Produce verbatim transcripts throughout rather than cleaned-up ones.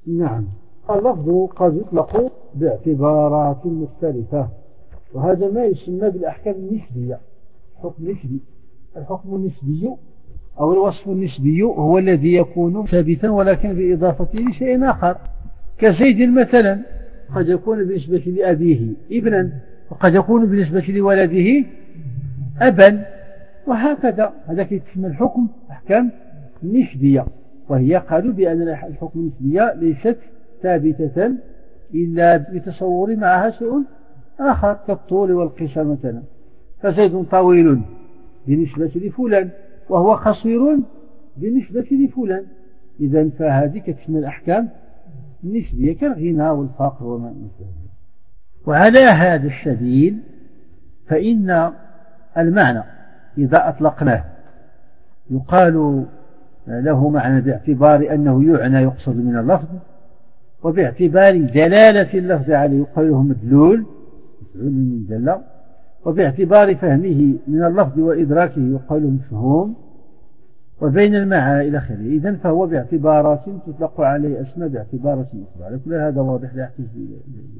نعم، اللفظ قد يطلق باعتبارات مختلفة، وهذا ما يسمى بالأحكام النسبية. حكم نسبي، الحكم النسبي أو الوصف النسبي هو الذي يكون ثابتا ولكن بإضافته لشيء آخر، كزيد مثلا قد يكون بالنسبة لأبيه ابنا، وقد يكون بالنسبة لولده أبا، وهكذا. هذا يسمى الحكم أحكام نسبية، وهي قالوا بأن الحكم النسبية ليست ثابتة إلا بتصور معها شيء آخر كالطول والقصر مثلا، فزيد طويل بالنسبة لفلان وهو قصير بالنسبة لفلان، إذن فهذه تسمى الأحكام النسبية كالغنى والفقر وما مثل. وعلى هذا السبيل فإن المعنى إذا أطلقناه يقال له معنى باعتبار أنه يعنى يقصد من اللفظ، وباعتبار دلالة اللفظ عليه يقال له مدلول مفعول من دل، وباعتبار فهمه من اللفظ وإدراكه يقال له مفهوم، وبين المعاني إلى آخره. إذن فهو باعتبارات تطلق عليه أسماء باعتبارات أخرى، على كل هذا واضح لا يحتاج إلى.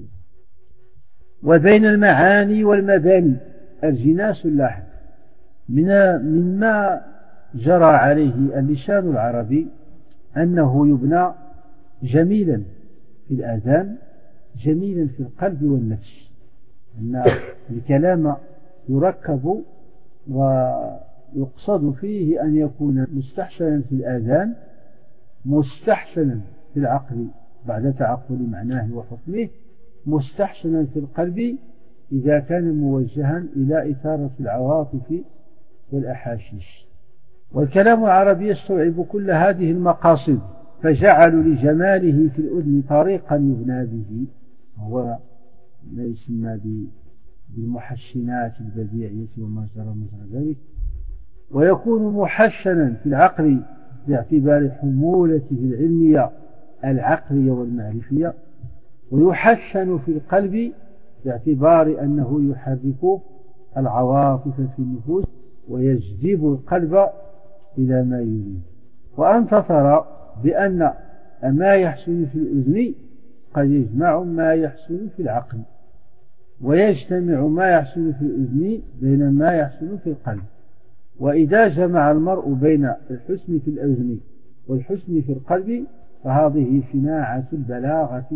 وبين المعاني والمباني الجناس اللاحق من مما جرى عليه اللسان العربي أنه يبنى جميلا في الآذان جميلا في القلب والنفس، أن الكلام يركب ويقصد فيه أن يكون مستحسنا في الآذان مستحسنا في العقل بعد تعقل معناه وحكمه، مستحسنا في القلب إذا كان موجها إلى إثارة العواطف والأحاسيس. والكلام العربي يستوعب كل هذه المقاصد، فجعلوا لجماله في الأذن طريقا يبنى به، وهو ما يسمى بالمحسنات البديعية وما جرى مجرى ذلك، ويكون محسنا في العقل باعتبار حمولته العلمية العقلية والمعرفية، ويحسن في القلب باعتبار أنه يحرك العواطف في النفوس ويجذب القلب إلى ما يريد. وأنت ترى بأن ما يحسن في الأذن قد يجمع ما يحسن في العقل، ويجتمع ما يحسن في الأذن بين ما يحسن في القلب. وإذا جمع المرء بين الحسن في الأذن والحسن في القلب فهذه صناعة البلاغة.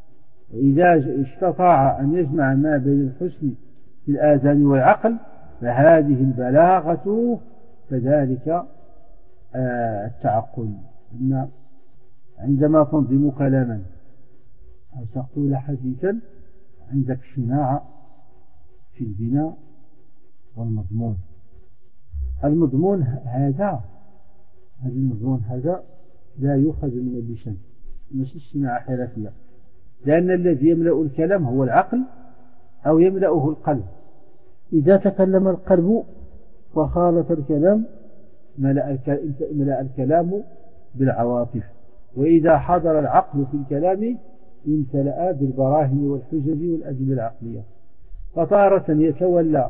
وإذا استطاع أن يجمع ما بين الحسن في الآذان والعقل فهذه البلاغة، فذلك آه التعقل. إن عندما تنظم كلاما أو تقول حديثا عندك صناعة في البناء والمضمون. المضمون هذا هذا المضمون هذا لا يؤخذ من اللسان، مش الصناعة حرفية، لأن الذي يملأ الكلام هو العقل أو يملأه القلب. إذا تكلم القلب وخالط الكلام ملأ الكلام بالعواطف، وإذا حضر العقل في الكلام امتلأ بالبراهين والحجج والأدلة العقلية. فتارة يتولى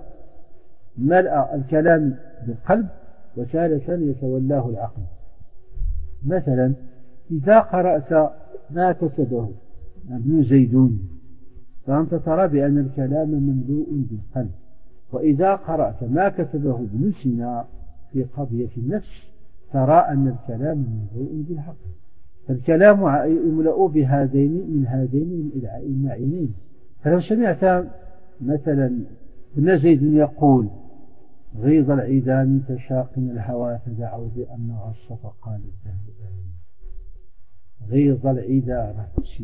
ملأ الكلام بالقلب وتارة يتولاه العقل. مثلا إذا قرأت ما كتبه ابن زيدون فأنت ترى بأن الكلام مملوء بالقلب، وإذا قرأت ما كتبه ابن سينا في قضية النفس ترى أن الكلام مملوء بالعقل. فالكلام يملأ بهذين من هذين المعنيين. فلو سمعت مثلا ابن زيد يقول غيظ العدام تشاقن الهوى فدعوا بأن غص فقال الدهر آمين. غيظ العدام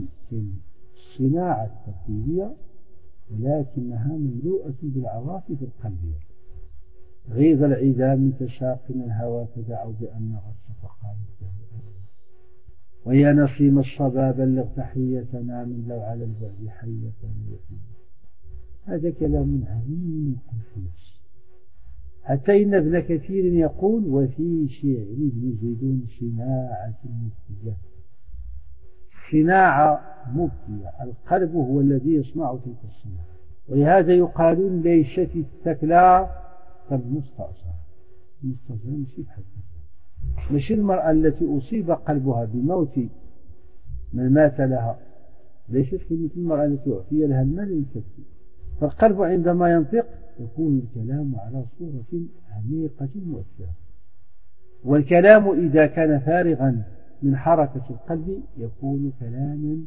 صناعة تركيبية ولكنها مملوءة بالعواطف القلبية. غيظ العدام تشاقن الهوى فدعوا بأن غص فقال الدهر آمين. ويا نصيم الصبا بلغ تحيتنا من لو على البعد حيتنا يتيم. هذا كلام عميق في نفسه، حتى إن ابن كثير يقول وفي شعر ابن زيدون صناعة مبتية. صناعة مبتية، القلب هو الذي يصنع تلك الصناعة. ولهذا يقالون ليست الثكلى كالمستأصل. المستأصل مش بحد، مش المرأة التي أصيب قلبها بموت من مات لها ليست كمثل المرأة التي أعطي لها المال للتبكي. فالقلب عندما ينطق يكون الكلام على صورة عميقة مؤثرة. والكلام إذا كان فارغا من حركة القلب يكون كلاما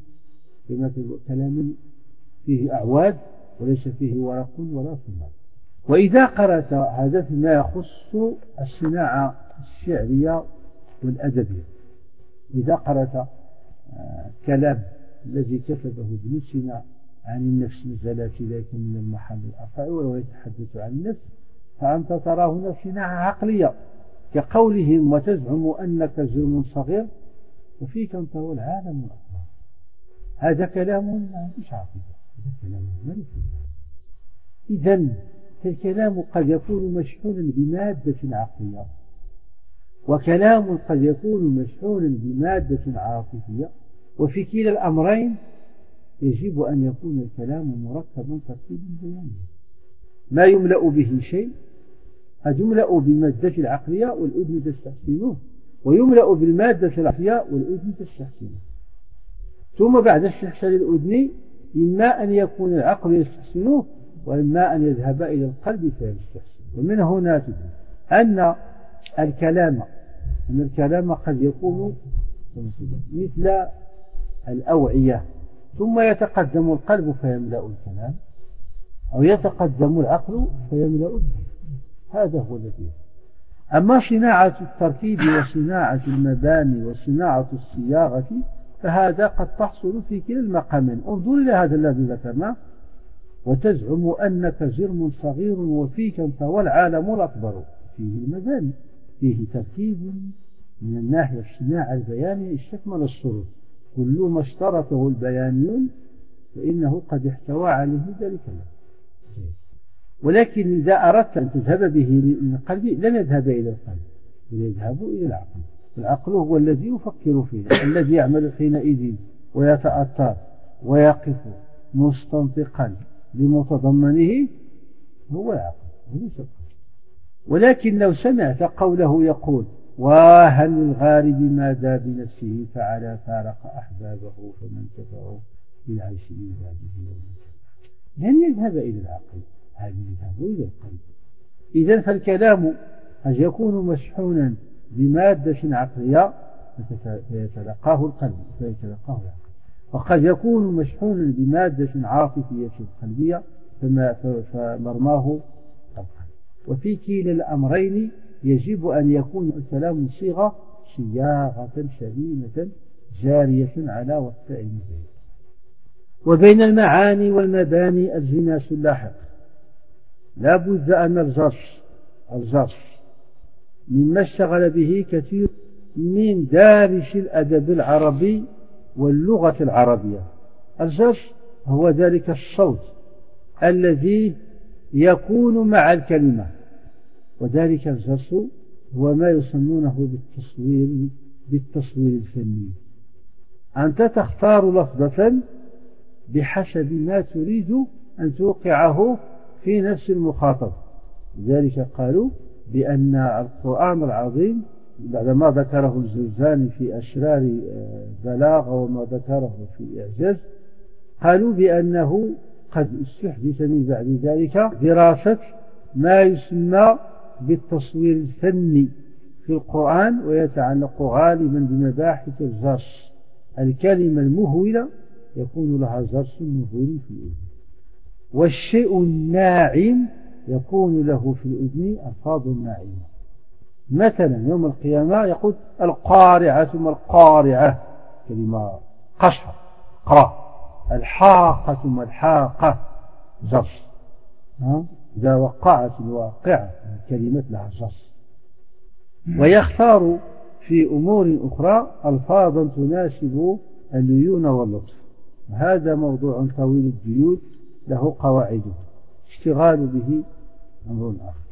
كلاما فيه أعواد وليس فيه ورق ولا ثمار. وإذا قرأت هذا فيما يخص الصناعة الشعرية والأدبية، إذا قرأت كلام الذي كتبه ابن سينا عن النفس نزلت إليك من المحل الأرفع وهو يتحدث عن النفس، فأنت ترى هنا صناعة عقلية كقولهم وتزعم أنك جرم صغير وفيك أنت والعالم الأكبر. هذا كلام مش عقيدة، هذا كلام ملكي. إذن فالكلام قد يكون مشحونا بمادة عقلية، وكلام قد يكون مشحونا بمادة عاطفية، وفي كلا الأمرين يجب أن يكون الكلام مركبا تركيبا بيانيا. ما يملأ به شيء قد يملأ بالمادة العقلية والأذن تستحسنه، ويملأ بالمادة العقلية والأذن تستحسنه، ثم بعد استحسان الأذن إما أن يكون العقل يستحسنه وإما أن يذهب إلى القلب فيستحسن. ومن هنا تدرك أن الكلام أن الكلام قد يكون مثل الأوعية، ثم يتقدم القلب فيملأ الكلام، أو يتقدم العقل فيملأ الذهن. هذا هو الذي. أما صناعة التركيب وصناعة المباني وصناعة الصياغة فهذا قد تحصل في كلا المقامين. انظر إلى هذا الذي ذكرناه: وتزعم أنك جرم صغير وفيك أنت والعالم الأكبر. فيه المباني، فيه تركيب من الناحية الصناعة البيانية استكمل الشروط. كل ما اشترطه البيانيون فإنه قد احتوى عليه ذلك له. ولكن إذا أردت أن تذهب به للقلب لن يذهب إلى القلب، يذهب إلى العقل. العقل هو الذي يفكر فيه، الذي يعمل حينئذ ويتأثر ويقف مستنطقا لمتضمنه هو العقل وليس القلب. ولكن لو سمعت قوله يقول: وهل للغارب ماذا بنفسه فعلى فارق أحبابه فمن تبعه بالعيش من بعده لن يذهب إلى العقل، هذا يذهب إلى القلب. إذن فالكلام قد يكون مشحونا بمادة عقلية فيتلقاه القلب فيتلقاه العقل، وقد يكون مشحونا بمادة عاطفية قلبية فمرماه القلب. وفي كلا الأمرين يجب أن يكون الكلام صيغة صياغة سليمة جارية على وسائل المبين. وبين المعاني والمباني الجناس اللاحق. لا بد أن الجرس الجرس مما اشتغل به كثير من دارس الأدب العربي واللغة العربية. الجرس هو ذلك الصوت الذي يكون مع الكلمة، وذلك الجرس هو ما يسمونه بالتصوير بالتصوير الفني. أنت تختار لفظة بحسب ما تريد أن توقعه في نفس المخاطب. لذلك قالوا بأن القرآن العظيم بعدما ذكره الجوزاني في أشرار بلاغة وما ذكره في إعجاز، قالوا بأنه قد استحدث من بعد ذلك دراسة ما يسمى بالتصوير الفني في القرآن، ويتعلق غالبا بمباحث الجرس. الكلمة المهولة يكون لها جرس مهول في الأذن، والشيء الناعم يكون له في الأذن ألفاظ ناعمة. مثلا يوم القيامة يقول القارعة ثم القارعة، كلمة قشر قرأ. الحاقة ثم الحاقة جرس. إذا وقعت الواقعة كلمة لها جرس. ويختار في أمور أخرى ألفاظا تناسب الليون واللطف. هذا موضوع طويل الديون له قواعده، اشتغال به أمر آخر.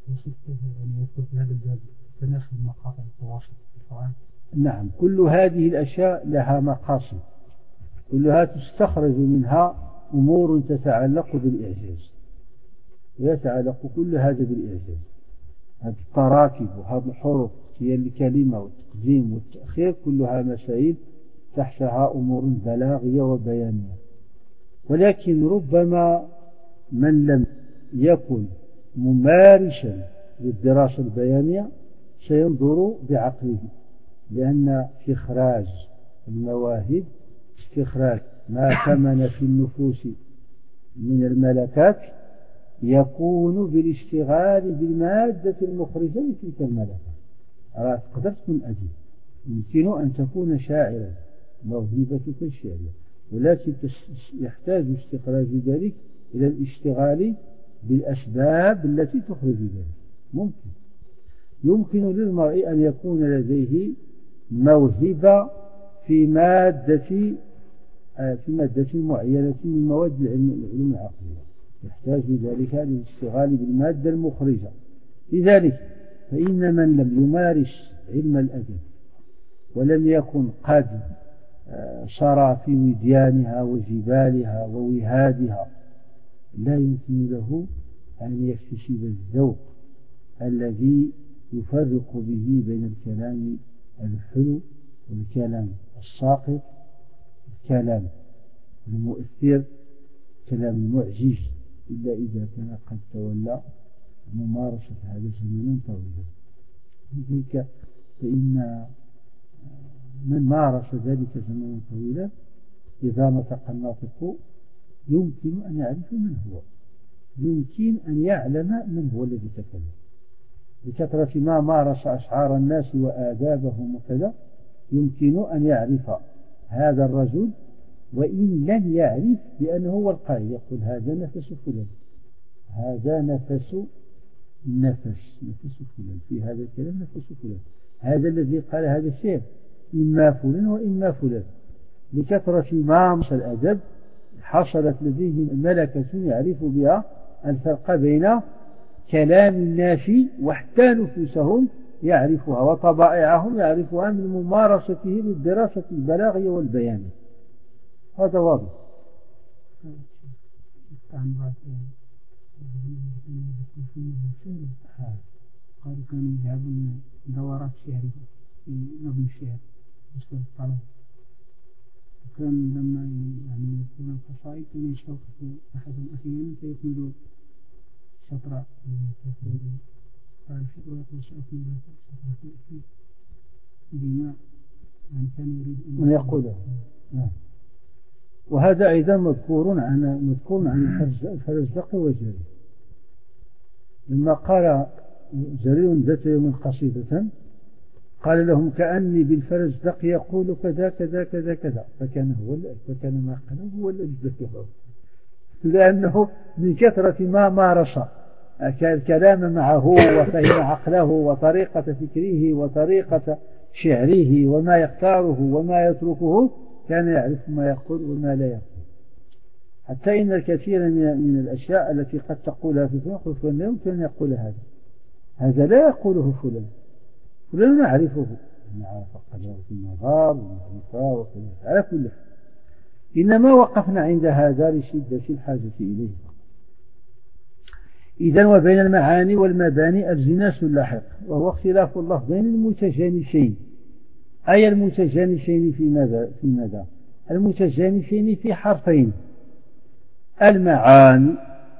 نعم، كل هذه الأشياء لها مقاصد، كلها تستخرج منها أمور تتعلق بالإعجاز، ويتعلق كل هذا بالإعجاز. هذه التراكب وهذه الحروف هي الكلمة والتقديم والتأخير كلها مسائل تحتها أمور بلاغية وبيانية. ولكن ربما من لم يكن ممارسا للدراسة البيانية سينظر بعقله، لأن استخراج المواهب، استخراج ما كمن في النفوس من الملكات، يكون بالاشتغال بالمادة المخرجة لتلك الملكات. راه تقدر تكون أديب، يمكن أن تكون شاعرا، موهبتك الشعرية، ولكن يحتاج استخراج ذلك إلى الاشتغال بالأسباب التي تخرج ذلك. ممكن يمكن للمرء أن يكون لديه موهبة في مادة في مادة معينة من مواد العلوم العقلية، يحتاج ذلك للاشتغال بالمادة المخرجة. لذلك فإن من لم يمارس علم الأدب ولم يكن قد سرى في وديانها وجبالها ووهادها، لا يمكن له أن يكتسب الذوق الذي يفرق به بين الكلام الحلو والكلام الساقط، الكلام المؤثر، الكلام المعجز، إلا إذا كان قد تولى ممارسة هذا زمنا طويلا. لذلك فإن من مارس ذلك زمنا طويلا إذا نطق الناطق يمكن أن يعرف من هو، يمكن أن يعلم من هو الذي تكلم، بكثرة ما مارس أشعار الناس وآدابهم وكذا يمكن أن يعرف هذا الرجل، وإن لم يعرف بأنه هو القائل، يقول هذا نفس فلان، هذا نفس نفس نفس فلان، في هذا الكلام نفس فلان، هذا الذي قال هذا الشيء إما فلان وإما فلان. لكثرة ما مارس الأدب حصلت لديه ملكة يعرف بها الفرق بين كلام الناس وحتى نفوسهم يعرفها، وطبائعهم يعرفها من ممارسته للدراسة البلاغية والبيانية. هذا واضح. قالوا كانوا يذهبون دورات شعرية في نظم الشعر بالنسبة للطلبة، وكان لما يعني يكون القصائد كان يستوقف أحدهم أحيانا فيكمل شطرة قال شطرة يقول سأكمل شطرة بما يعني كان يريد أن يقوله. وهذا أيضا مذكور عن مذكور عن الفرزدق وجرير، لما قال جرير ذات يوم قصيدة قال لهم كأني بالفرزدق يقول كذا كذا كذا كذا، فكان هو فكان ما قاله هو الذي ذكره، لأنه من كثرة ما مارس الكلام معه وفهم عقله وطريقة فكره وطريقة شعره وما يختاره وما يتركه كان يعرف ما يقول وما لا يقول. حتى إن الكثير من الأشياء التي قد تقولها في فلان فلان لا يمكن أن يقول هذا، هذا لا يقوله فلان، فلان نعرفه، نعرف قدره في النظر والمعرفة وكذا على كل حال. إنما وقفنا عند هذا لشدة الحاجة إليه. إذن وبين المعاني والمباني الجناس اللاحق، وهو اختلاف اللفظين المتجانسين. أي المتجانسين في ماذا؟ في ماذا؟ المتجانسين في حرفين: المعاني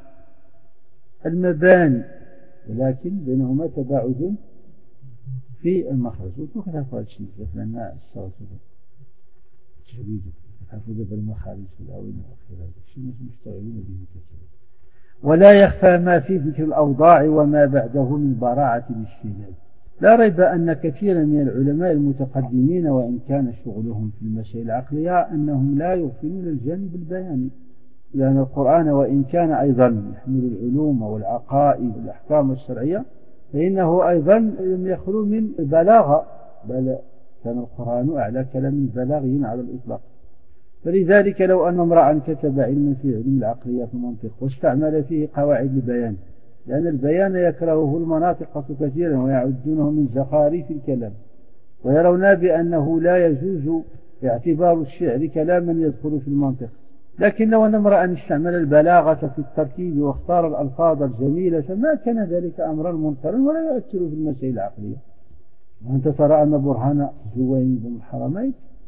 المباني، ولكن بينهما تباعد في المخرج. وكيف هذا الشيء؟ لأن الصوت تجريد تحفظ بالمخارج الأولى والأخيرة الشيء مشتغلون به كثيرا. ولا يخفى ما في ذكر الأوضاع وما بعده من براعة الاجتهاد. لا ريب أن كثيرا من العلماء المتقدمين وإن كان شغلهم في المسائل العقلية أنهم لا يغفلون الجانب البياني، لأن القرآن وإن كان أيضا يحمل العلوم والعقائد والأحكام الشرعية فإنه أيضا لم يخلو من البلاغة، بل كان القرآن أعلى كلام بلاغي على الإطلاق. فلذلك لو أن امرأ كتب علما في علم العقلية في المنطق واستعمل فيه قواعد البيان، لأن البيان يكرهه المناطق كثيرا ويعدونه من زخارف الكلام، ويرون بأنه لا يجوز اعتبار الشعر كلاما يدخل في المنطق. لكن لو أن امرأ استعمل البلاغة في التركيب واختار الألفاظ الجميلة ما كان ذلك أمرا منكرا ولا يؤثر في المسائل العقلية. وأنت ترى أن برهان الزويني بن الحرمين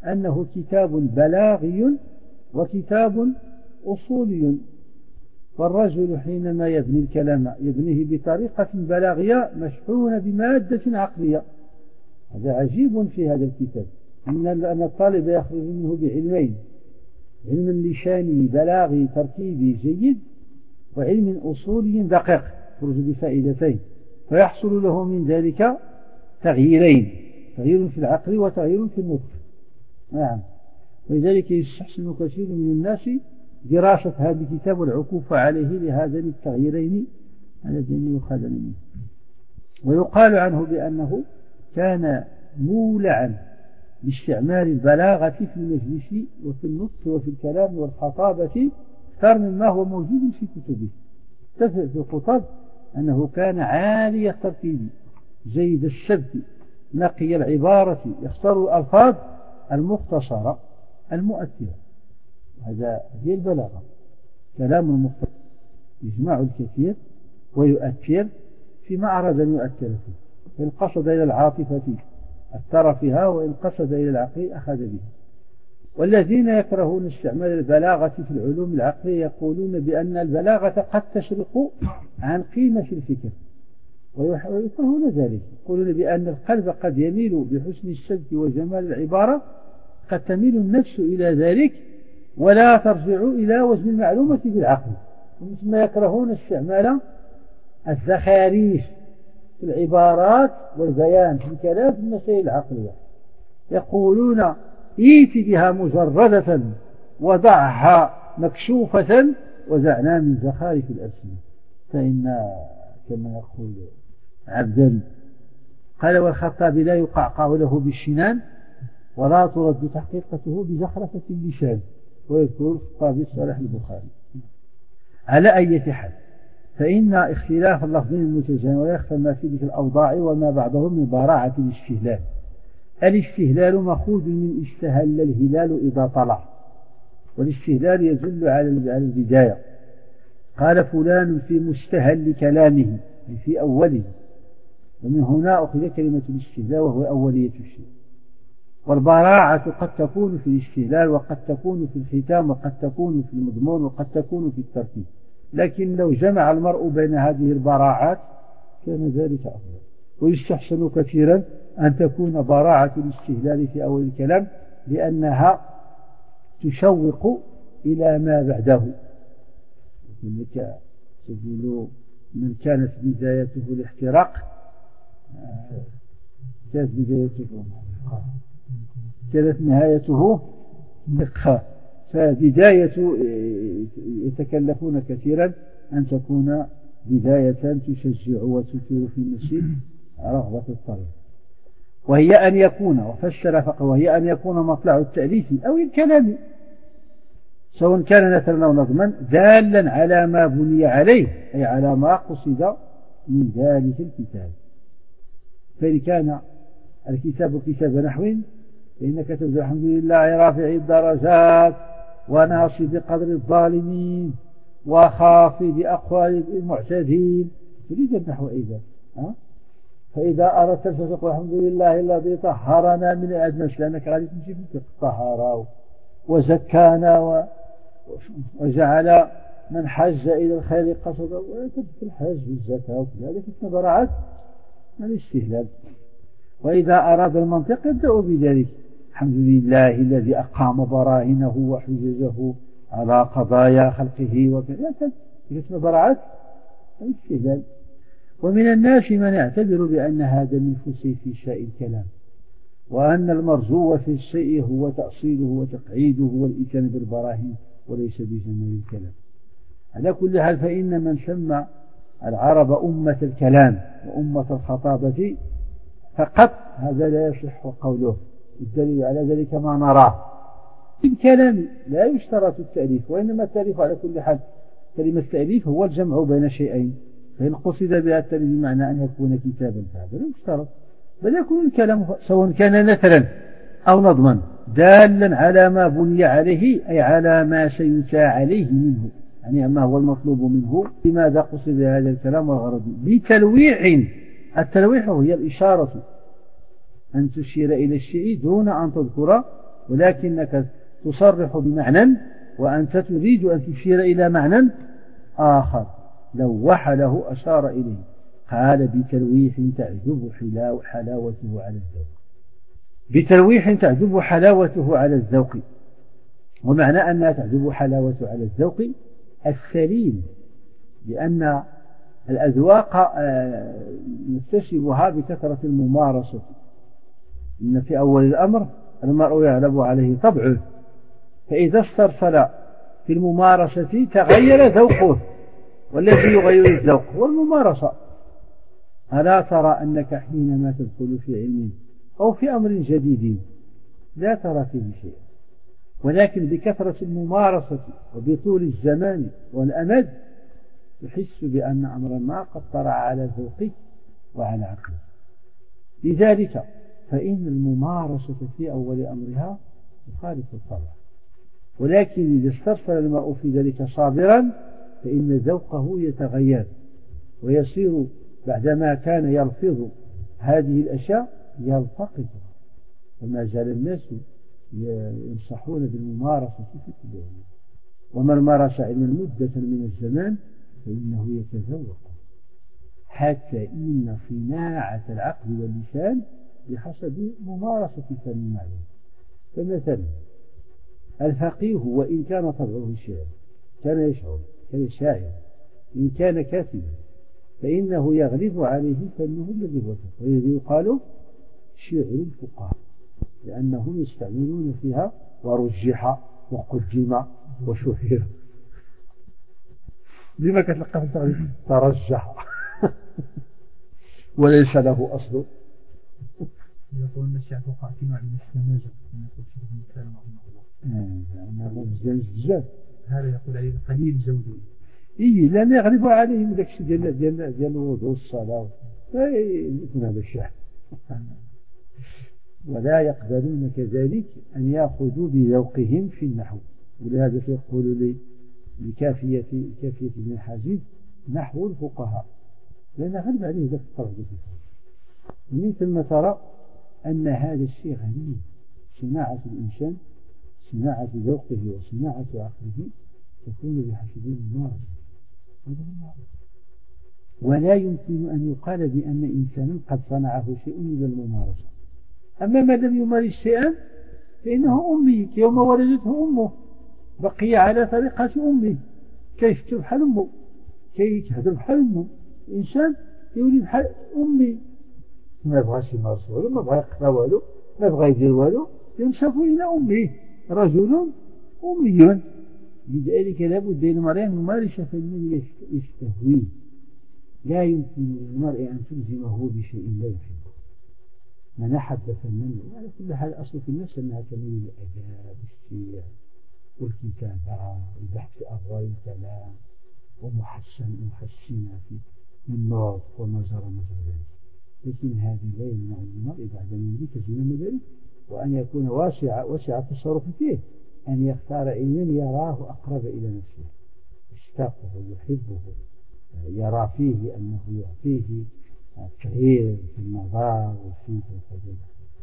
أنه كتاب بلاغي وكتاب أصولي. فالرجل حينما يبني الكلام يبنيه بطريقة بلاغية مشحونة بمادة عقلية. هذا عجيب في هذا الكتاب، أن الطالب يخرج منه بعلمين: علم لساني بلاغي تركيبي جيد، وعلم أصولي دقيق يخرج بفائدتين، فيحصل له من ذلك تغييرين: تغيير في العقل وتغيير في النطق. نعم. ولذلك يستحسن كثير من الناس دراسة هذا الكتاب والعكوف عليه لهذين التغييرين اللذين يخالن منه. ويقال عنه بأنه كان مولعا باستعمال البلاغة في المجلس وفي النطق وفي الكلام والخطابة أكثر مما هو موجود في كتبه. اتفق في الخطب أنه كان عالي الترتيب جيد السبت نقي العبارة، يختار الألفاظ المختصرة المؤثرة. هذا هي البلاغة، كلام المختصر يجمع الكثير ويؤثر فيما أراد أن يؤثر فيه، فإن قصد إلى العاطفة أثر فيها، وإن قصد إلى العقل أخذ بها. والذين يكرهون استعمال البلاغة في العلوم العقلية يقولون بأن البلاغة قد تشرق عن قيمة الفكر، ويكرهون ذلك، يقولون بأن القلب قد يميل بحسن السبت وجمال العبارة، قد تميل النفس إلى ذلك ولا ترجع إلى وزن المعلومة بالعقل. ثم يكرهون استعمال الزخارف في العبارات والبيان في الكلام في المسائل العقلية، يقولون ائت بها مجردة وضعها مكشوفة وزعنا من زخارف الألسنة. فإن كما يقول عبدالي قال: والخطابي لا يقعقع له بالشنان ولا ترد تحقيقته بزخرفة اللسان. ويذكر الخطابي صالح البخاري. على أي حال، فإن اختلاف اللفظين المتجانس ولا يخفى ما في ذلك الأوضاع وما بعضهم من براعة الاستهلال. الاستهلال مأخوذ من استهل الهلال إذا طلع، والاستهلال يدل على البداية. قال فلان في مستهل كلامه، في أوله، ومن هنا أخذ كلمة الاستهلال وهو أولية الشيء. والبراعة قد تكون في الاستهلال، وقد تكون في الختام، وقد تكون في المضمون، وقد تكون في الترتيب. لكن لو جمع المرء بين هذه البراعات كان ذلك أفضل. ويستحسن كثيرا أن تكون براعة الاستهلال في أول الكلام، لأنها تشوق إلى ما بعده. لذلك تقول: من كانت بدايته الاحتراق كانت بدايته كانت نهايته نقاء. فبداية يتكلفون كثيرا أن تكون بداية تشجع وتثير في النفس رغبة الطريق، وهي أن يكون، وفسر فقه، وهي أن يكون مطلع التأليف أو الكلام سواء كان نثرا أو نظما دالا على ما بني عليه، أي على ما قصد من ذلك الكتاب. فإن كان الكتاب كتاب نحو فإنك تقول: الحمد لله رافع الدرجات وناصب قدر الظالمين وخافض أقوال المعتدين، تريد النحو أيضا. فإذا أردت تقول: الحمد لله الذي طهرنا من الأدنس، لأنك غادي تمشي في الطهارة، وزكانا وجعل من حج إلى الخير قصدا، ويكتب في الحج والزكاة وكذلك براعات الاستهلال. وإذا أراد المنطق يبدأ بذلك: الحمد لله الذي أقام براهنه وحججه على قضايا خلقه وكذا، يكتب براعات الاستهلال. ومن الناس من يعتبر بأن هذا من فسيف شاء الكلام، وأن المرجو في الشيء هو تأصيله وتقعيده والإتيان بالبراهين وليس بجمال الكلام. على كل حال، فإن من سمى العرب أمة الكلام وأمة الخطابة فقط هذا لا يصح قوله. الدليل على ذلك ما نراه في الكلام، لا يشترط التأليف، وإنما التأليف على كل حال. كلمة التأليف هو الجمع بين شيئين، فإن قصد بها التأليف بمعنى أن يكون كتابا فهذا لا يشترط، بل يكون الكلام سواء كان نثرا أو نظما دالا على ما بني عليه، أي على ما سيتى عليه منه، يعني ما هو المطلوب منه، لماذا قصد هذا الكلام والغرض بتلويع. التلويع هي الإشارة، أن تشير إلى الشيء دون أن تذكر ولكنك تصرح بمعنى وأنت تريد أن تشير إلى معنى آخر. لوح له أشار إليه. قال بتلويح تعجب حلاوته على الذوق. بتلويح تعجب حلاوته على الذوق. ومعنى أنها تعجب حلاوته على الذوق السليم، لأن الأذواق نكتسبها بكثرة الممارسة. إن في أول الأمر المرء يغلب عليه طبعه، فإذا استرسل في الممارسة تغير ذوقه، والذي يغير الذوق هو الممارسة. ألا ترى أنك حينما تدخل في علم أو في أمر جديد لا ترى فيه شيئا، ولكن بكثرة الممارسة وبطول الزمان والأمد تحس بأن أمرا ما قد طرأ على ذوقك وعلى عقلك. لذلك فإن الممارسة في أول أمرها تخالف الطبع، ولكن إذا استرسل المرء في ذلك صابرا فإن ذوقه يتغير ويصير بعدما كان يلفظ هذه الأشياء يلتقطها. وما زال الناس ينصحون بالممارسة في كل علم، ومن مارس علما مدة من الزمان فإنه يتذوق، حتى إن صناعة العقل واللسان بحسب ممارسة فن المعلوم. فمثلا الفقيه وإن كان طبعه شاعر، كان يشعر، كان شاعر، إن كان كاتبا فإنه يغلب عليه فنه الذي هو والذي يقال شعر الفقهاء، لأنهم يستعملون فيها ورجح وقدم وشهر. لما كتلقى في التعريف ترجح وليس له أصل. يقول أن الشعر الفقهاء في نوع من السماجة، يقول شبه الكلام الله الله. هذا يقول عليه قليل جودي. إيه لم يغلب عليهم ذاك الشيء ديال ديال ديال الوضوء والصلاة، يكون هذا الشعر. ولا يقبلون كذلك أن يأخذوا بذوقهم في النحو، ولهذا يقول لي لكافية كافية ابن حجيج نحو الفقهاء، لأن غلب عليه ذاك الطرف. ومن ثم ترى أن هذا الشيء غريب. صناعة الإنسان، صناعة ذوقه وصناعة عقله تكون بحسب الممارسة، ولا يمكن أن يقال بأن إنسانا قد صنعه شيء إلى الممارسة. أما ما لم يمارس شيئا فإنه أمي، يوم ولدته أمه بقي على طريقة أمه، كيف تبحل أمه، كيف يهدر بحال أمه. الإنسان يولي بحال أمي، ما بغاش يمارس والو، ما بغا يقرا والو، ما بغا يدير والو، ينسب إلى أمه. رجل أمي، لذلك لابد للمرء أن يمارس فنًا يستهويه. لا يمكن للمرء أن تلزمه بشيء لا يحبه. من أحب فنًا، وعلى كل حال أصل في النفس أنها تميل الأداب والشيع والكتابة والبحث في أبواب الكلام ومحسن محسنة في النطق وما جرى مجرى ذلك. لكن هذا لا يمنع المرء بعد أن يلتزم ذلك وأن يكون واسع واسع التصرف فيه، أن يختار علما يراه أقرب إلى نفسه، يشتاقه يحبه، يرى فيه أنه يعطيه تغيير في النظر والفكر وكذا.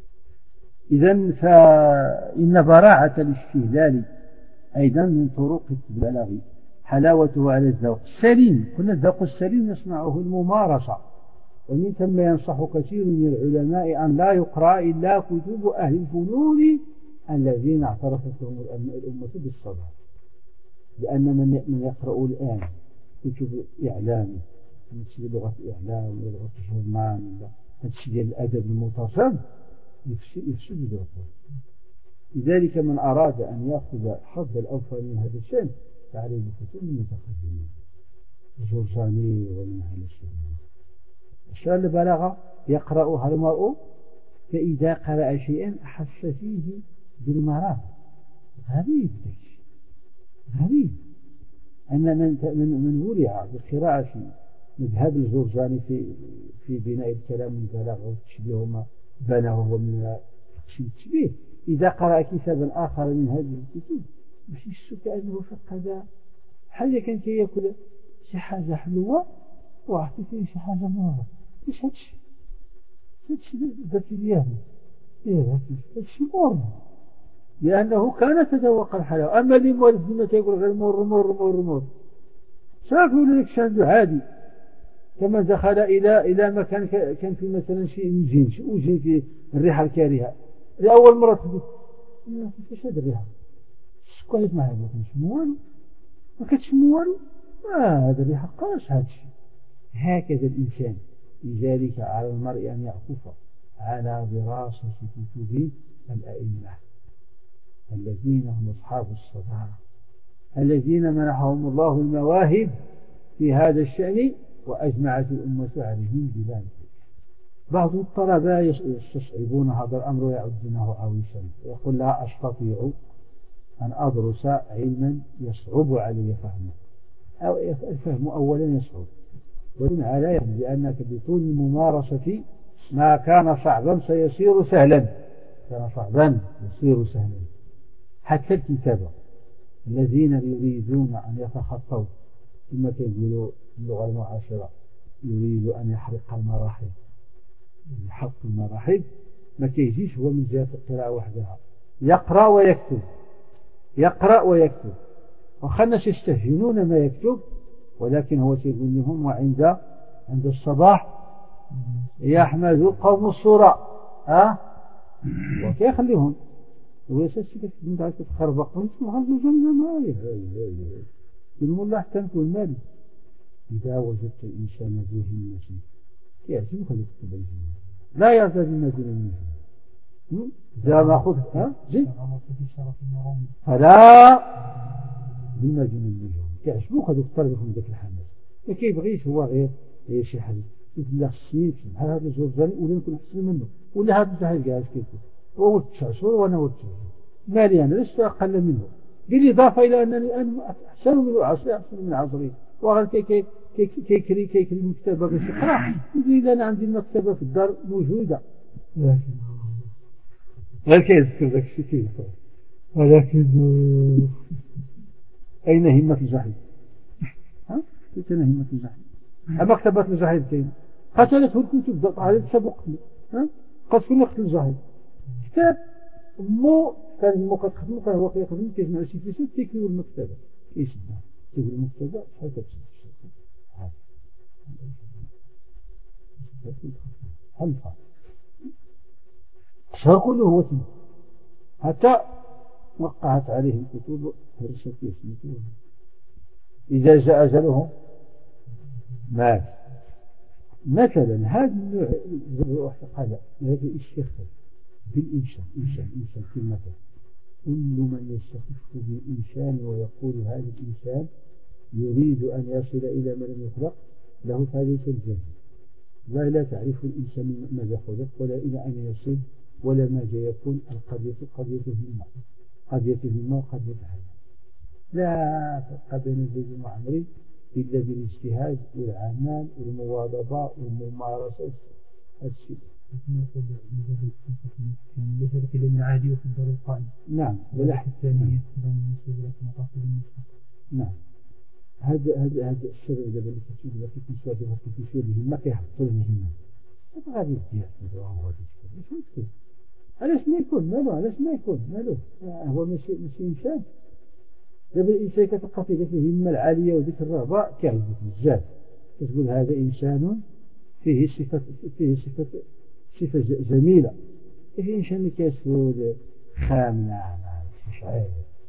إذن فإن براعة الاستهلال أيضا من طرق البلاغ، حلاوته على الذوق السليم. كل الذوق السليم يصنعه الممارسة. ومن ثم ينصح كثير من العلماء أن لا يقرأ إلا كتب أهل الفنون الذين اعترفت لهم الأمة بالصلاة، لأن من يقرأ الآن كتب إعلام، مثل لغة إعلام ولغة جورنال ولا الأدب المتصل يفسد ذوقه. لذلك من أراد أن يأخذ حظ الأوفى من هذا الشأن فعليه بكتب المتقدمين الجرجاني ومن هذا الشأن. الشأن البلاغة يقرأها المرء، فإذا قرأ شيئا أحس فيه بالمرض. غريب غريب أن من من ورع بقراءة مذهب الجرجاني في في بناء الكلام والبلاغة والتشبيه وما بناه هو من التشبيه، إذا قرأ كتابا آخر من هذه الكتب باش يحس كأنه فقد حاجة، كان كياكل شي حاجة حلوة وعطي فيه شي حاجة مرة. إيش هادشي؟ هادشي درتي ليا إيه هادشي مرة لأنه كان يتذوق الحلاوة. أما اللي مولد ديما تيقول غير مر مر مر مر صافي ولا لك عنده عادي. كما دخل إلى إلى مكان كان في مثلا شيء مجين شيء وجين في الريحة الكارهة لأول مرة تقول كيفاش هذا الريحة شكون يسمع هذا مش والو ما كتشمو والو آه هذا الريحة قاش هذا الشيء. هكذا الإنسان. لذلك على المرء أن يعكف على دراسة كتب الأئمة الذين هم أصحاب الصدارة الذين منحهم الله المواهب في هذا الشأن وأجمعت الأمة عليهم بلا نقاش. بعض الطلبة يستصعبون هذا الأمر ويعدونه عويصا ويقول لا أستطيع أن أدرس علما يصعب علي فهمه أو الفهم أولا يصعب ويكون على لأنك بطول الممارسة ما كان صعبا سيصير سهلا كان صعبا يصير سهلا. حتى الكتابة الذين يريدون أن يتخطوا كما يقولوا اللغة المعاصرة يريد أن يحرق المراحل يحط المراحل ما كيجيش هو من جهة القراءة وحدها يقرأ ويكتب يقرأ ويكتب وخا الناس يستهجنون ما يكتب ولكن هو يقول لهم وعند عند الصباح يحمد قوم الصورة ها وكيخليهم ويساسي كتبين بعد تتخربق ويسمو غالبو جمجة ماي يقولون الله احتمتوا المال. إذا وجدت الإنسان ذو همة يعجبك لكتب الجنة لا يعتاد النجل النجل إذا ما أخذ ها زي فلا للنجل النجل يعجبك لكتب لكم ذاك الحماس ما كيبغيش هو غير غير شي حاجة يقول لك السنين بحال هذا الزرزاني ولا نكون أحسن منه ولا هذا صحيح كاع كيكون هو ولد تسع شهور وأنا ولد تسع شهور مالي أنا لست أقل منه بالإضافة إلى أنني أنا أحسن من عصري أحسن من عصري وغير كي كي كي كي كي كي كي المكتبة باش يقرأ يقول أنا عندي المكتبة في الدار موجودة لكن غير كيذكر ذاك الشيء كيذكر ولكن أين همة الجحيم؟ ها؟ أين همة الجحيم؟ مكتبة الجحيم كاين قتلته الكتب ضغط عليه سبق ها؟ قد كل وقت الجحيم كتاب مو كان مو كتخدمو كان هو كيخدم كيجمع شي فلوس تيكريو المكتبة كيشدها تيقول المكتبة شحال كتشد حلفة الشهر كله هو تم حتى وقعت عليه الكتب هرشت يسمته إذا جاء أجلهم مات. مثلا هذا النوع قال هذا الشيخ بالإنسان إنسان إنسان كلمة كل من يستخف بالإنسان ويقول هذا الإنسان يريد أن يصل إلى ما لم يخلق له فليس الجهل لا لا تعرف الإنسان ماذا خلق ولا إلى أن يصل ولا ماذا يكون القضية قضية همة قضية همة وقضية علم لا فرق بين زيد وعمري إلا بالاجتهاد والعمل والمواظبة والممارسة الشيء. ليس الكلام العادي وفي الدار القائم. نعم. والأحد الثانية تدعو المسؤول لكن مقاصد المسؤول. نعم. هذا هذا هذا الشر إذا بدك تشوف إذا كنت مسؤول إذا كنت مسؤول بهمة كيحطوا له همة. هذا غادي يدير هذا هو غادي يشوف. شو يشوف؟ علاش ما يكون ماله علاش ما يكون ماله هو ماشي ماشي إنسان. دابا الإنسان كتلقى فيه ذيك الهمة العالية وذيك الرغبة كيعجبك بزاف كتقول هذا إنسان فيه صفة فيه صفة صفة جميلة. فيه إنسان اللي كيسود خامنة مش عارف.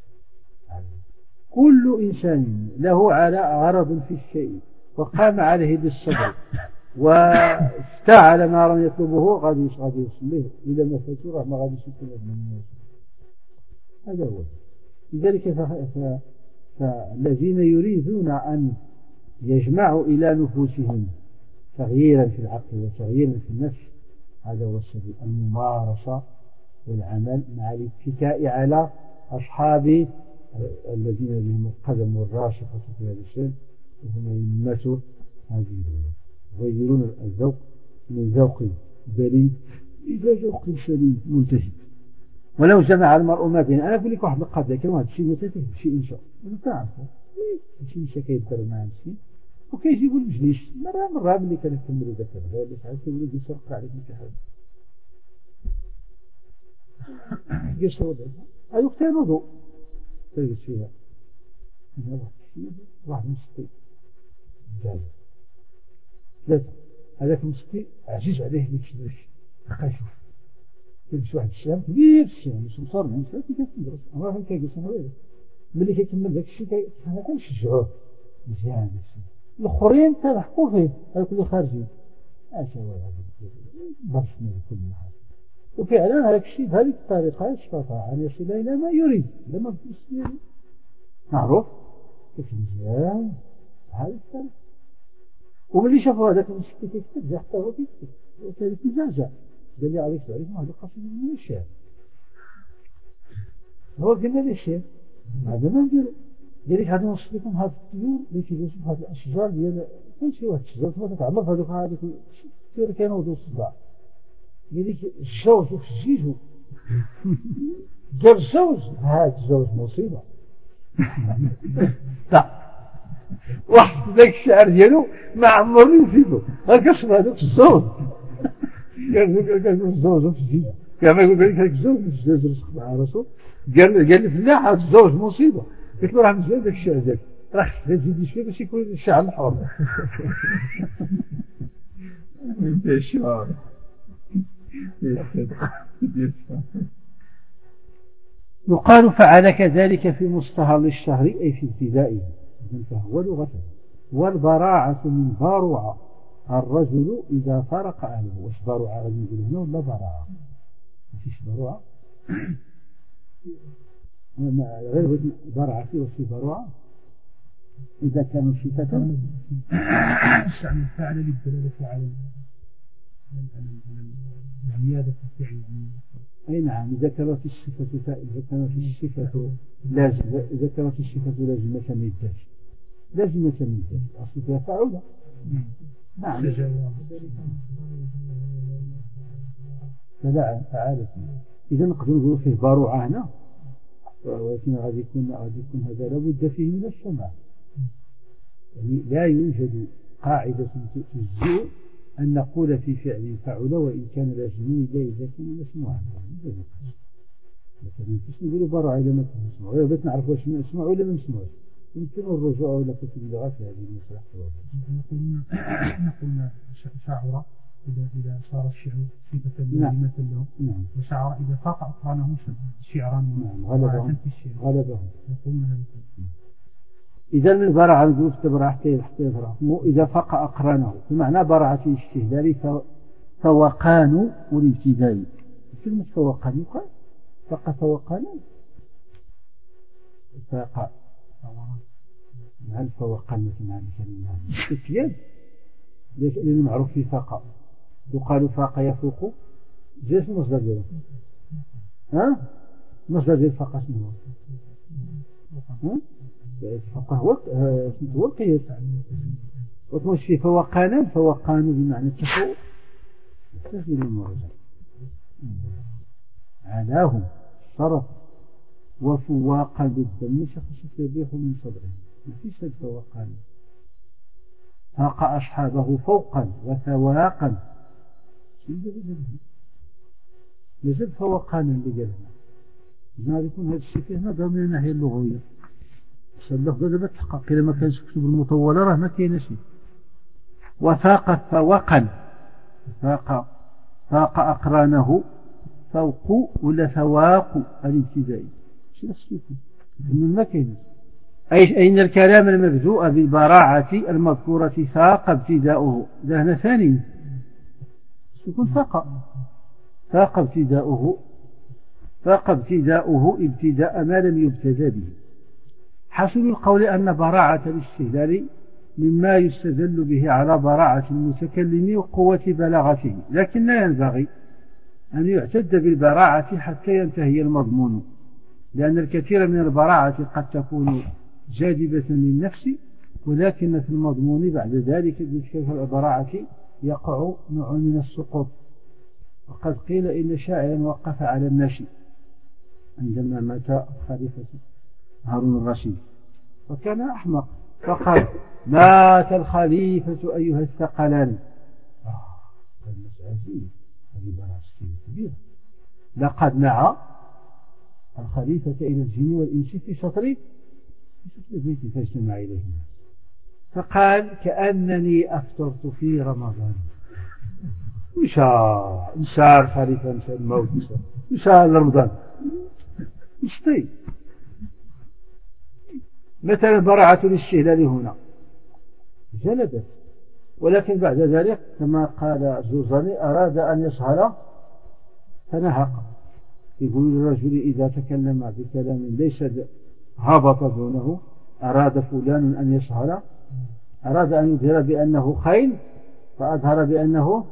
كل إنسان له على غرض في الشيء وقام عليه بالصبر واستعل ما لم يطلبه غادي غادي يصليه إذا ما فاتوره ما غادي يشكل من هذا هو. لذلك فالذين يريدون أن يجمعوا إلى نفوسهم تغييرا في العقل وتغييرا في النفس هذا هو السبيل الممارسة والعمل مع الاتكاء على أصحاب الذين لهم القدم الراشقة في هذا الشيء وهم يمسوا هذه الدولة يغيرون الذوق من ذوق بريد إلى ذوق سليم منتهي. ولو جمع المرء ما بين أنا أقول لك واحد القضية كان واحد الشيء مثلا شيء إنشاء أنا تعرفه شيء إنشاء كيدار مع نفسي وكيجيبوا المجلس مرة مرة ملي كان يكملوا ذاك هذا ولا ساعات كيقولوا يسرق عليك شي حاجة يسرق أيقتل الوضوء تجد فيها هذا واحد الشيء واحد مسطي جاي ثلاثة هذاك المسطي عزيز عليه اللي كشبش خايف تلبس واحد الشام كبير الشام مش مصار من سنة كيف تدرس أما فهم كيقول سنة ويلة ملي كيكمل ذاك الشيء كيفهمها كنشجعوه مزيان الآخرين تلحقوا فيه هذوك اللي خارجين أشياء هذا برسنا بكل حاجة وفعلا هذا الشيء بهذه الطريقة استطاع أن يصل إلى ما يريد لما يصير معروف كيف مزيان هذا الطريقة وملي شافوا هذاك المسكين كيكتب جا حتى هو كيكتب وكذلك مزاجع قال لي عليك تعرف هذا قصيدة من الشعر هو قلنا لي الشعر هذا ما نديرو قال لك هذا نوصل لكم هذه الطيور اللي كيدوزوا في هذه الأشجار ديال كل شيء واحد الشجر ما تتعمر في هذوك هذوك الطيور كانوا ودوا الصداع قال لك الجوز وفي الجيجو قال الجوز هذا الجوز مصيبة لا واحد ذاك الشعر ديالو ما عمرني نسيتو هكا هذوك الزوز قال قال الزوز وفي الجيجو كما يقول لك هذاك الزوج الزوج رزق مع راسو قال قال لي فلاح هذا الزوج مصيبه قلت له راه مزيان داك الشعر ديالك راه تزيد شويه باش يكون الشعر الحر الشعر يقال فعل كذلك في مستهل الشهر أي في ابتدائه فهو لغة والبراعة من باروعة الرجل إذا فرق أهله واش باروعة غادي نقول هنا ولا براعة ماشيش باروعة غير باروعة في وش باروعة إذا كانوا شتاتا الشأن الفاعل للدلالة على زيادة الفعل أي نعم إذا كانت الصفة إذا كانت الصفة لازم إذا كانت الصفة لازمة من الذات لازمة من الذات أصل فيها فاعلة نعم لا فعالة إذا نقدر نقول فيه باروعة هنا ولكن غادي يكون غادي يكون هذا لابد فيه من السماع يعني لا يوجد قاعدة تجزئ أن نقول في فعل فعل وإن كان لازم إذا كان مسموعا مثلا كيف نقولوا باروعة إذا ما كان مسموع غير بس نعرف واش مسموع ولا ما مسموعش يمكن الرجوع إلى كتب اللغة في هذه المسألة نقول شعر إذا إذا صار الشعر صفة لازمة له نعم. وشعر إذا فاق أقرانه شعرا نعم. غلبهم في الشعر غلبهم يقولون إذا من برع الجوف تبرع حتى حتى يفرع إذا فاق أقرانه بمعنى برعة الاستهلال فوقان والابتداء كلمة فوقان يقال فاق فوقان فاق هل فوقان مثل هذه الكلمة استكياد لأنه معروف في فاق يقال فاق يفوق جاء اسم مصدر دياله ها مصدر ديال فاق اسمه ها فاق هو هو القياس وتمشي في فوقانا فوقان بمعنى التفوق تسجيل المرجع علاهم صرف وفواقا بالدم شخص يبيح من صدره ما فيش هذا فوقان فاق أصحابه فوقا وثواقا نزل فوقانا اللي قالنا ما يكون هذا الشيء فيه هنا من الناحية اللغوية اللفظ هذا بتحقق إذا ما كانش كتب المطولة راه ما كاين شيء وفاق فوقا فاق فاق أقرانه فوق ولا فواق الابتدائي شو نفسكم من ما كاين أي أين الكلام المبدوء بالبراعة المذكورة فاق ابتداؤه ده هنا ثاني يكون فاق فاق ابتداؤه فاق ابتداؤه ابتداء ما لم يبتدى به حاصل القول أن براعة الاستهلال مما يستدل به على براعة المتكلم وقوة بلاغته لكن لا ينبغي أن يعتد بالبراعة حتى ينتهي المضمون لأن الكثير من البراعة قد تكون جاذبة للنفس ولكن في المضمون بعد ذلك بشكل البراعة يقع نوع من السقوط وقد قيل إن شاعرا وقف على النشي عندما مات خليفة هارون الرشيد وكان أحمق فقال مات الخليفة أيها الثقلان آه عجيب هذه براعة كبيرة لقد نعى الخليفة إلى الجن والإنس في شطر في شطر بيتي فاجتمع إليه الناس فقال كأنني أفطرت في رمضان. مشى مشى الخليفة مشى الموت مشى مشى رمضان مشتي. مثلا براعة الاستهلال هنا جلدت، ولكن بعد ذلك كما قال الجوزاني أراد أن يسهر فنهق. يقول الرجل إذا تكلم بكلام ليس هبط دونه أراد فلان أن يسهر، أراد أن يظهر بأنه خيل فأظهر بأنه.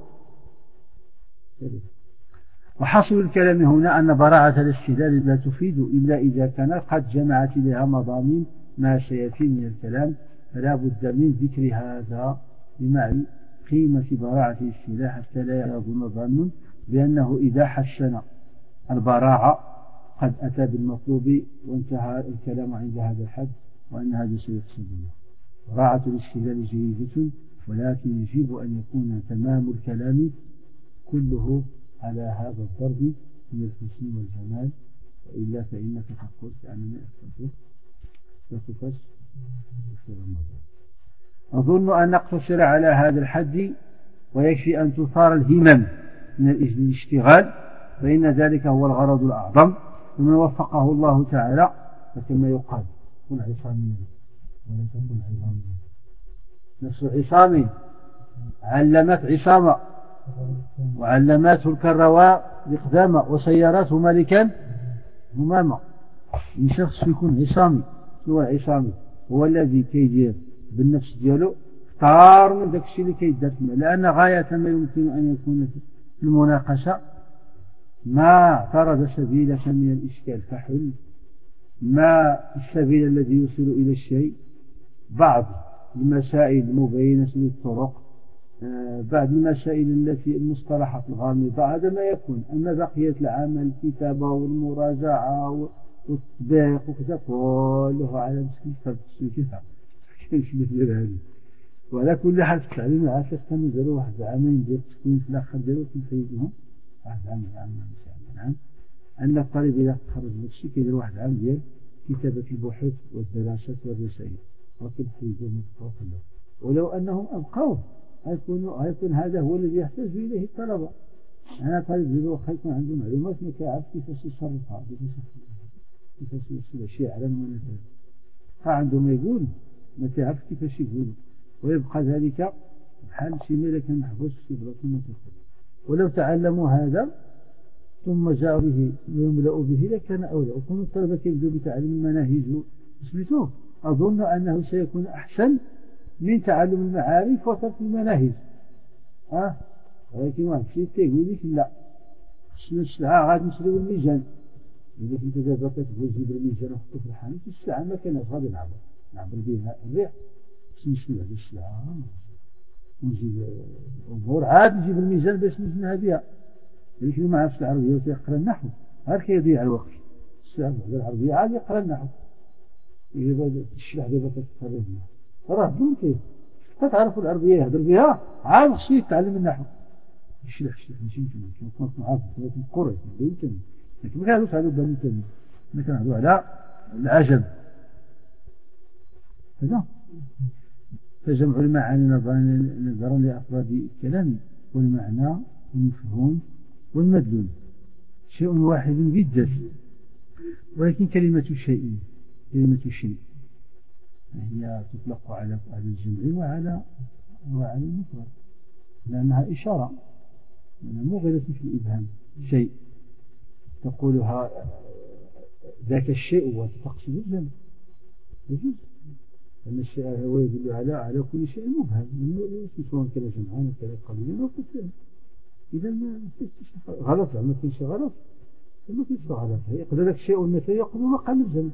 وحاصل الكلام هنا أن براعة الاستدلال لا تفيد إلا إذا كان قد جمعت لها مضامين ما سيأتي من الكلام، فلا بد من ذكر هذا بمعنى قيمة براعة الاستدلال حتى لا يظن ظن بأنه إذا حسن البراعة قد أتى بالمطلوب وانتهى الكلام عند هذا الحد، وأن هذا سيحصل له. براعة الاستدلال جيدة، ولكن يجب أن يكون تمام الكلام كله على هذا الضرب من الحسن والجمال، وإلا فإنك تقول كأنني أستطيع فتفش في رمضان. أظن أن نقتصر على هذا الحد، ويكفي أن تثار الهمم من الاشتغال، فإن ذلك هو الغرض الأعظم. ومن وفقه الله تعالى فكما يقال كن عصاميا ولا تكن عصاميا. نفس عصام علمت عصام وعلمته الكرواء بقدامة وسيارته ملكا همامة. من شخص يكون عصامي. هو العصامي هو الذي كيدير بالنفس ديالو اختار من ذاك الشيء اللي كيدار، لأن غاية ما يمكن أن يكون في المناقشة ما اعترض سبيلك من الإشكال فحل، ما السبيل الذي يوصل إلى الشيء، بعض المسائل المبينة للطرق، بعض المسائل التي المصطلحات الغامضة، هذا ما يكون. أما بقية العمل الكتابة والمراجعة والتطبيق وكذا كله على مسكين فرد السوكفة كيفاش ندير هذه. وعلى كل حال في التعليم العاشر كانوا داروا واحد العامين ديال التكوين في الآخر داروا كنفيدهم واحد العام العام العام أن الطالب إذا تخرج من الشيء كيدير واحد العام ديال كتابة البحوث والدراسات والرسائل وكنفيدهم الطرق له. ولو أنهم أبقوه هيكون هذا هو الذي يحتاج إليه الطلبة. أنا طالب ديالو واخا يكون عنده معلومات ما كيعرف كيفاش يصرفها، كيفاش يوصل شيء على ونتائج، فعنده ما يقول ما كيعرف كيفاش يقول، ويبقى ذلك بحال شي ميل كان محبوس في بلاصه ما تدخل. ولو تعلموا هذا ثم جاءوا به ويملأوا به لكان أولى. وكون الطلبة كيبدأوا بتعلم المناهج وسميتوه أظن أنه سيكون أحسن من تعلم المعارف وترك المناهج. ها ولكن واحد الشيء كيقول لك لا خصنا السلعة غادي نشريو الميزان. إذا كنت دابا كتبغي تجيب الميزان وحطو في الحانوت السلعة ما كانش غادي نعبر نعبر بها الريع، خصني نشري هذه السلعة ونجيب الأمور عاد نجيب الميزان باش نزنها بها. لكن ما عرفش العربية وتيقرا النحو غير كيضيع الوقت. السلعة العربية عاد يقرا النحو. إذا الشلح دابا كتقرا النحو راه ممكن تتعرف العربية يهضر بها عاد خصو يتعلم النحو. الشلح الشلح ماشي يمكن كنت معاف ولكن قريت يمكن، لكن ما كنهضروش على بني تميم، ما كنهضروا على العجم. هذا فجمع المعاني نظرا لأفراد الكلام والمعنى والمفهوم والمدلول شيء واحد بالذات، ولكن كلمة شيء كلمة شيء هي تطلق على الجمع وعلى وعلى المفرد لأنها إشارة، لأنها مو غير مثل الإبهام. شيء تقولها ذاك الشيء وتقصد الجمع يجوز، لأن الشيء هو يدل على على كل شيء مبهم سواء كان جمعان كان قليلا أو كثيرا. إذا ما فيش غلط، ما فيش غلط ما فيش غلط. يقدر ذاك الشيء والمثل يقول مقام الجمع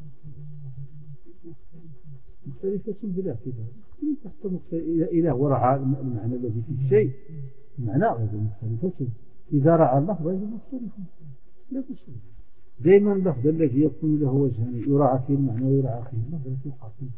مختلفة بلا اعتبار تحت إلى ورعى المعنى الذي في الشيء المعنى غير مختلفة. إذا رعى اللفظ غير مختلفة لا تشغل. دائما اللفظ الذي يكون له وجهان يراعى فيه المعنى ويراعى فيه اللفظ يقع فيه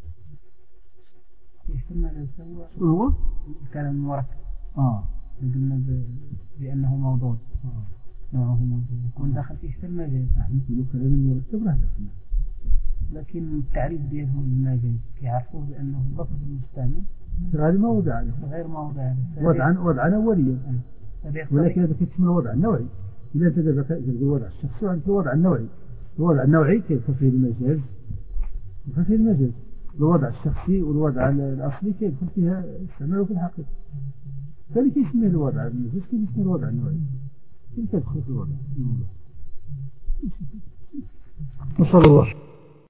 يحتمل شنو هو الكلام المركب اه قلنا بأنه موضوع آه. نوعه موجود يكون داخل فيه في المجاز. نقولوا كلام المرتب راه داخل، لكن التعريف ديالهم المجاز كيعرفوه بأنه اللفظ المستعمل غير ما وضع عليه، غير ما وضع عليه وضعا وضعا أوليا، ولكن هذا كيتسمى الوضع النوعي. إذا أنت دابا كتقول الوضع الشخصي وعندك الوضع النوعي. الوضع النوعي كيدخل فيه المجاز، يدخل فيه المجاز. الوضع الشخصي والوضع الأصلي كيدخل فيها استعماله في الحقيقة. فاللي كيسميه الوضع المجاز كيسميه الوضع النوعي، كيف تدخل في الوضع. وصلى الله.